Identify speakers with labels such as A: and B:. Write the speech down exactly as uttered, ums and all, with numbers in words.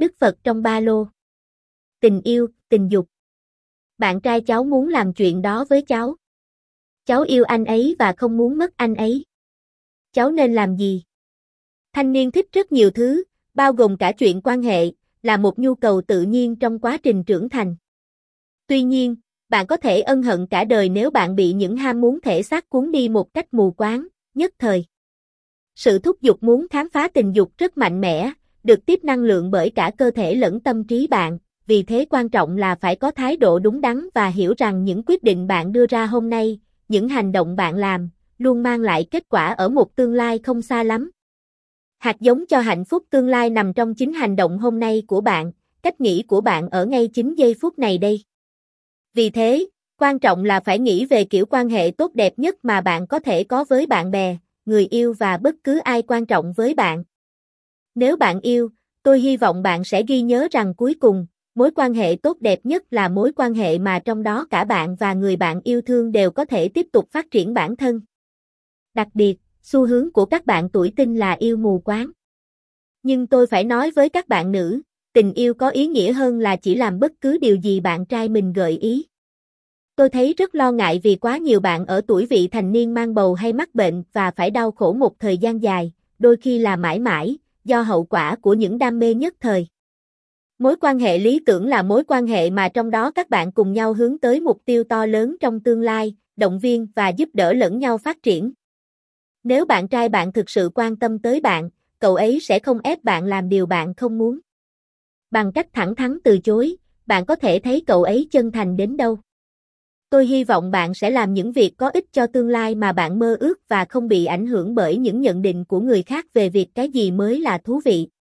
A: Đức Phật trong ba lô. Tình yêu, tình dục. Bạn trai cháu muốn làm chuyện đó với cháu. Cháu yêu anh ấy và không muốn mất anh ấy. Cháu nên làm gì? Thanh niên thích rất nhiều thứ, bao gồm cả chuyện quan hệ, là một nhu cầu tự nhiên trong quá trình trưởng thành. Tuy nhiên, bạn có thể ân hận cả đời nếu bạn bị những ham muốn thể xác cuốn đi một cách mù quáng, nhất thời. Sự thúc giục muốn khám phá tình dục rất mạnh mẽ, được tiếp năng lượng bởi cả cơ thể lẫn tâm trí bạn, vì thế quan trọng là phải có thái độ đúng đắn và hiểu rằng những quyết định bạn đưa ra hôm nay, những hành động bạn làm, luôn mang lại kết quả ở một tương lai không xa lắm. Hạt giống cho hạnh phúc tương lai nằm trong chính hành động hôm nay của bạn, cách nghĩ của bạn ở ngay chính giây phút này đây. Vì thế, quan trọng là phải nghĩ về kiểu quan hệ tốt đẹp nhất mà bạn có thể có với bạn bè, người yêu và bất cứ ai quan trọng với bạn. Nếu bạn yêu, tôi hy vọng bạn sẽ ghi nhớ rằng cuối cùng, mối quan hệ tốt đẹp nhất là mối quan hệ mà trong đó cả bạn và người bạn yêu thương đều có thể tiếp tục phát triển bản thân. Đặc biệt, xu hướng của các bạn tuổi teen là yêu mù quáng. Nhưng tôi phải nói với các bạn nữ, tình yêu có ý nghĩa hơn là chỉ làm bất cứ điều gì bạn trai mình gợi ý. Tôi thấy rất lo ngại vì quá nhiều bạn ở tuổi vị thành niên mang bầu hay mắc bệnh và phải đau khổ một thời gian dài, đôi khi là mãi mãi, do hậu quả của những đam mê nhất thời. Mối quan hệ lý tưởng là mối quan hệ mà trong đó các bạn cùng nhau hướng tới mục tiêu to lớn trong tương lai, động viên và giúp đỡ lẫn nhau phát triển. Nếu bạn trai bạn thực sự quan tâm tới bạn, cậu ấy sẽ không ép bạn làm điều bạn không muốn. Bằng cách thẳng thắn từ chối, bạn có thể thấy cậu ấy chân thành đến đâu. Tôi hy vọng bạn sẽ làm những việc có ích cho tương lai mà bạn mơ ước và không bị ảnh hưởng bởi những nhận định của người khác về việc cái gì mới là thú vị.